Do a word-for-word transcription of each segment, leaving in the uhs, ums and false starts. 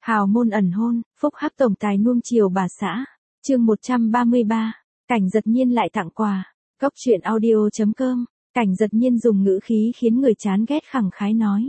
Hào môn ẩn hôn, phúc hắc tổng tài nuông chiều bà xã. Chương một trăm ba mươi ba. Cảnh Giật Nhiên lại tặng quà. Cốc truyện audio.com. Cảnh Giật Nhiên dùng ngữ khí khiến người chán ghét khẳng khái nói.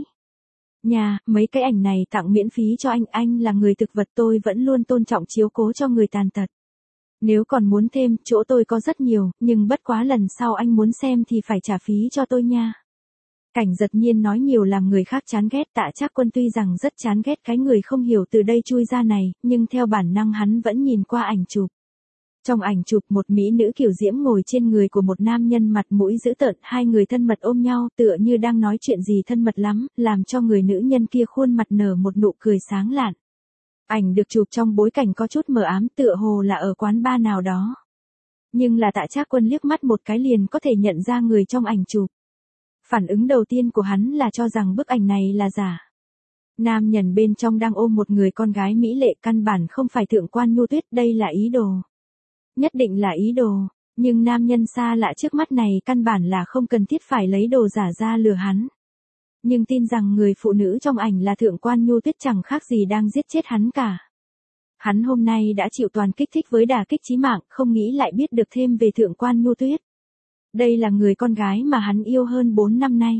Nhà, mấy cái ảnh này tặng miễn phí cho anh, anh là người thực vật, tôi vẫn luôn tôn trọng chiếu cố cho người tàn tật. Nếu còn muốn thêm, chỗ tôi có rất nhiều, nhưng bất quá lần sau anh muốn xem thì phải trả phí cho tôi nha. Cảnh Giật Nhiên nói nhiều làm người khác chán ghét. Tạ Trác Quân tuy rằng rất chán ghét cái người không hiểu từ đây chui ra này, nhưng theo bản năng hắn vẫn nhìn qua ảnh chụp. Trong ảnh chụp, một mỹ nữ kiều diễm ngồi trên người của một nam nhân mặt mũi dữ tợn, hai người thân mật ôm nhau tựa như đang nói chuyện gì thân mật lắm, làm cho người nữ nhân kia khuôn mặt nở một nụ cười sáng lạn. Ảnh được chụp trong bối cảnh có chút mờ ám, tựa hồ là ở quán bar nào đó. Nhưng là Tạ Trác Quân liếc mắt một cái liền có thể nhận ra người trong ảnh chụp. Phản ứng đầu tiên của hắn là cho rằng bức ảnh này là giả. Nam nhân bên trong đang ôm một người con gái mỹ lệ, căn bản không phải Thượng quan Nhu Tuyết, đây là ý đồ. Nhất định là ý đồ, nhưng nam nhân xa lạ trước mắt này căn bản là không cần thiết phải lấy đồ giả ra lừa hắn. Nhưng tin rằng người phụ nữ trong ảnh là Thượng quan Nhu Tuyết chẳng khác gì đang giết chết hắn cả. Hắn hôm nay đã chịu toàn kích thích với đả kích chí mạng, không nghĩ lại biết được thêm về Thượng quan Nhu Tuyết. Đây là người con gái mà hắn yêu hơn bốn năm nay.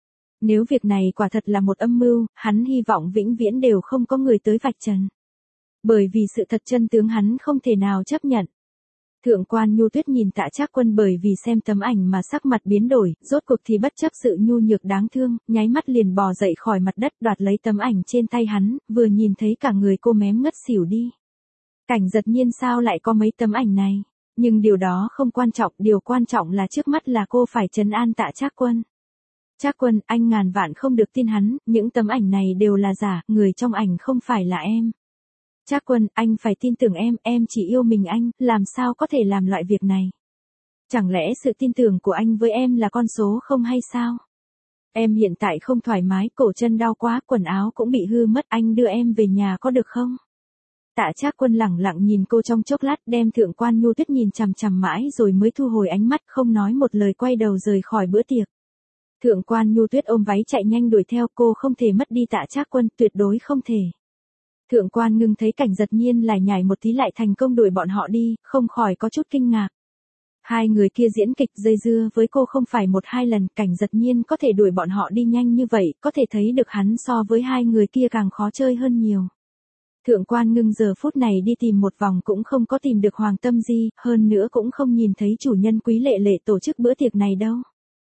Nếu việc này quả thật là một âm mưu, hắn hy vọng vĩnh viễn đều không có người tới vạch trần. Bởi vì sự thật chân tướng hắn không thể nào chấp nhận. Thượng quan Nhu Tuyết nhìn Tạ Trác Quân bởi vì xem tấm ảnh mà sắc mặt biến đổi, rốt cuộc thì bất chấp sự nhu nhược đáng thương, nháy mắt liền bò dậy khỏi mặt đất đoạt lấy tấm ảnh trên tay hắn, vừa nhìn thấy cả người cô mém ngất xỉu đi. Cảnh Giật Nhiên sao lại có mấy tấm ảnh này? Nhưng điều đó không quan trọng, điều quan trọng là trước mắt là cô phải trấn an Tạ Trác Quân. Trác Quân, anh ngàn vạn không được tin hắn, những tấm ảnh này đều là giả, người trong ảnh không phải là em. Trác Quân, anh phải tin tưởng em, em chỉ yêu mình anh, làm sao có thể làm loại việc này? Chẳng lẽ sự tin tưởng của anh với em là con số không hay sao? Em hiện tại không thoải mái, cổ chân đau quá, quần áo cũng bị hư mất, anh đưa em về nhà có được không? Tạ Trác Quân lẳng lặng nhìn cô trong chốc lát, đem Thượng quan Nhu Tuyết nhìn chằm chằm mãi rồi mới thu hồi ánh mắt, không nói một lời quay đầu rời khỏi bữa tiệc. Thượng quan Nhu Tuyết ôm váy chạy nhanh đuổi theo, cô không thể mất đi Tạ Trác Quân, tuyệt đối không thể. Thượng quan Ngưng thấy Cảnh Giật Nhiên lại nhảy một tí lại thành công đuổi bọn họ đi, không khỏi có chút kinh ngạc. Hai người kia diễn kịch dây dưa với cô không phải một hai lần, Cảnh Giật Nhiên có thể đuổi bọn họ đi nhanh như vậy, có thể thấy được hắn so với hai người kia càng khó chơi hơn nhiều. Thượng quan Ngưng giờ phút này đi tìm một vòng cũng không có tìm được Hoàng Tâm Di, hơn nữa cũng không nhìn thấy chủ nhân Quý Lệ Lệ tổ chức bữa tiệc này đâu.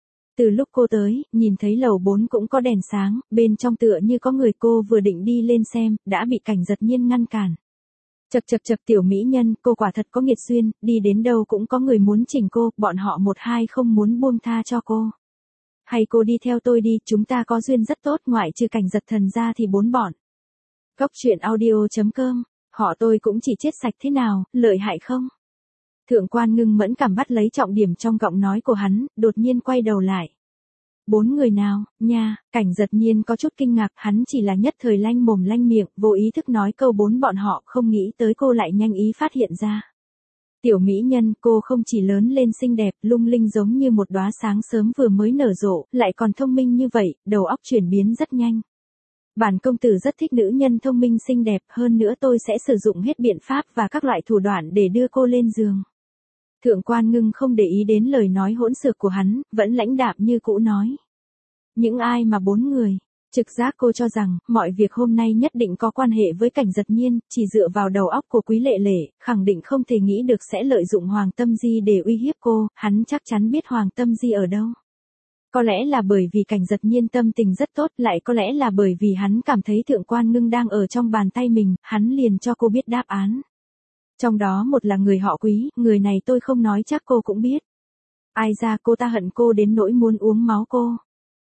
Từ lúc cô tới, nhìn thấy lầu bốn cũng có đèn sáng, bên trong tựa như có người, cô vừa định đi lên xem, đã bị Cảnh Giật Nhiên ngăn cản. Chậc chậc chậc, tiểu mỹ nhân, cô quả thật có nghiệt duyên, đi đến đâu cũng có người muốn chỉnh cô, bọn họ một hai không muốn buông tha cho cô. Hay cô đi theo tôi đi, chúng ta có duyên rất tốt, ngoại trừ Cảnh Giật Thần ra thì bốn bọn. Cốc truyện audio.com, họ tôi cũng chỉ chết sạch thế nào, lợi hại không? Thượng quan Ngưng mẫn cảm bắt lấy trọng điểm trong giọng nói của hắn, đột nhiên quay đầu lại. Bốn người nào, nha, Cảnh Giật Nhiên có chút kinh ngạc, hắn chỉ là nhất thời lanh mồm lanh miệng, vô ý thức nói câu bốn bọn họ, không nghĩ tới cô lại nhanh ý phát hiện ra. Tiểu mỹ nhân, cô không chỉ lớn lên xinh đẹp, lung linh giống như một đóa sáng sớm vừa mới nở rộ, lại còn thông minh như vậy, đầu óc chuyển biến rất nhanh. Bản công tử rất thích nữ nhân thông minh xinh đẹp, hơn nữa tôi sẽ sử dụng hết biện pháp và các loại thủ đoạn để đưa cô lên giường. Thượng quan Ngưng không để ý đến lời nói hỗn xược của hắn, vẫn lãnh đạm như cũ nói. Những ai mà bốn người? Trực giác cô cho rằng, mọi việc hôm nay nhất định có quan hệ với Cảnh Giật Nhiên, chỉ dựa vào đầu óc của Quý Lệ Lệ, khẳng định không thể nghĩ được sẽ lợi dụng Hoàng Tâm Di để uy hiếp cô, hắn chắc chắn biết Hoàng Tâm Di ở đâu. Có lẽ là bởi vì Cảnh Giật Nhiên tâm tình rất tốt, lại có lẽ là bởi vì hắn cảm thấy Thượng quan Ngưng đang ở trong bàn tay mình, hắn liền cho cô biết đáp án. Trong đó một là người họ Quý, người này tôi không nói chắc cô cũng biết. Ai ra, cô ta hận cô đến nỗi muốn uống máu cô.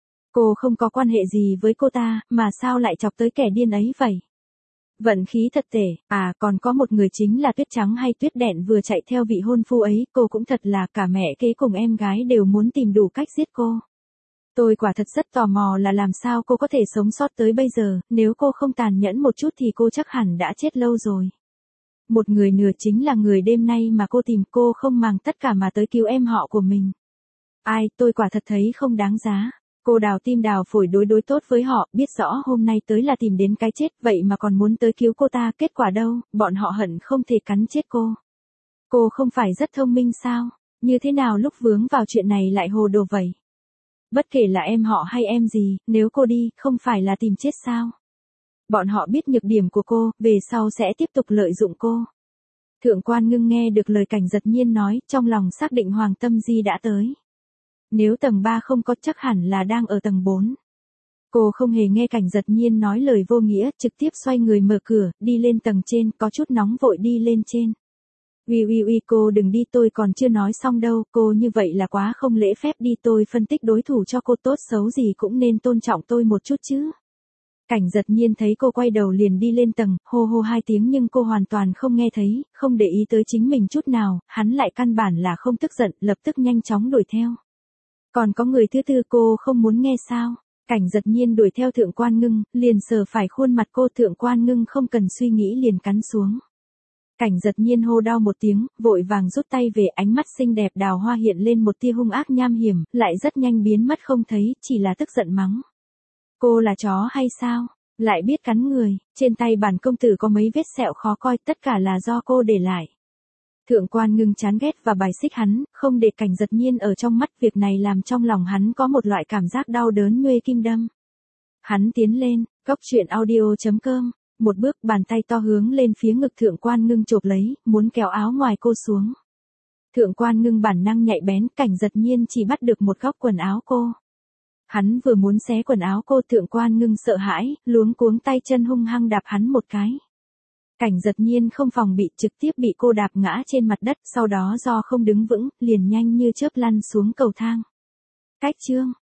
Cô không có quan hệ gì với cô ta, mà sao lại chọc tới kẻ điên ấy vậy? Vận khí thật tệ, à còn có một người chính là Tuyết Trắng hay Tuyết Đẹn vừa chạy theo vị hôn phu ấy, cô cũng thật là cả mẹ kế cùng em gái đều muốn tìm đủ cách giết cô. Tôi quả thật rất tò mò là làm sao cô có thể sống sót tới bây giờ, nếu cô không tàn nhẫn một chút thì cô chắc hẳn đã chết lâu rồi. Một người nửa chính là người đêm nay mà cô tìm, cô không màng tất cả mà tới cứu em họ của mình. Ai, tôi quả thật thấy không đáng giá. Cô đào tim đào phổi đối đối tốt với họ, biết rõ hôm nay tới là tìm đến cái chết, vậy mà còn muốn tới cứu cô ta, kết quả đâu, bọn họ hận không thể cắn chết cô. Cô không phải rất thông minh sao? Như thế nào lúc vướng vào chuyện này lại hồ đồ vậy? Bất kể là em họ hay em gì, nếu cô đi, không phải là tìm chết sao? Bọn họ biết nhược điểm của cô, về sau sẽ tiếp tục lợi dụng cô. Thượng quan Ngưng nghe được lời Cảnh Giật Nhiên nói, trong lòng xác định Hoàng Tâm Di đã tới. Nếu tầng ba không có chắc hẳn là đang ở tầng bốn. Cô không hề nghe Cảnh Giật Nhiên nói lời vô nghĩa, trực tiếp xoay người mở cửa, đi lên tầng trên, có chút nóng vội đi lên trên. Uy uy uy cô đừng đi, tôi còn chưa nói xong đâu, cô như vậy là quá không lễ phép, đi tôi phân tích đối thủ cho cô, tốt xấu gì cũng nên tôn trọng tôi một chút chứ. Cảnh Giật Nhiên thấy cô quay đầu liền đi lên tầng, hô hô hai tiếng nhưng cô hoàn toàn không nghe thấy, không để ý tới chính mình chút nào, hắn lại căn bản là không tức giận, lập tức nhanh chóng đuổi theo. Còn có người thứ tư cô không muốn nghe sao? Cảnh Giật Nhiên đuổi theo Thượng quan Ngưng, liền sờ phải khuôn mặt cô, Thượng quan Ngưng không cần suy nghĩ liền cắn xuống. Cảnh Giật Nhiên hô đau một tiếng, vội vàng rút tay về, ánh mắt xinh đẹp đào hoa hiện lên một tia hung ác nham hiểm, lại rất nhanh biến mất không thấy, chỉ là tức giận mắng. Cô là chó hay sao? Lại biết cắn người, trên tay bản công tử có mấy vết sẹo khó coi, tất cả là do cô để lại. Thượng quan Ngưng chán ghét và bài xích hắn, không để Cảnh Giật Nhiên ở trong mắt, việc này làm trong lòng hắn có một loại cảm giác đau đớn như kim đâm. Hắn tiến lên, cốc truyện audio chấm com, một bước bàn tay to hướng lên phía ngực Thượng quan Ngưng chộp lấy, muốn kéo áo ngoài cô xuống. Thượng quan Ngưng bản năng nhạy bén, Cảnh Giật Nhiên chỉ bắt được một góc quần áo cô. Hắn vừa muốn xé quần áo cô, Thượng quan Ngưng sợ hãi, luống cuống tay chân hung hăng đạp hắn một cái. Cảnh Giật Nhiên không phòng bị, trực tiếp bị cô đạp ngã trên mặt đất, sau đó do không đứng vững, liền nhanh như chớp lăn xuống cầu thang. Cách chương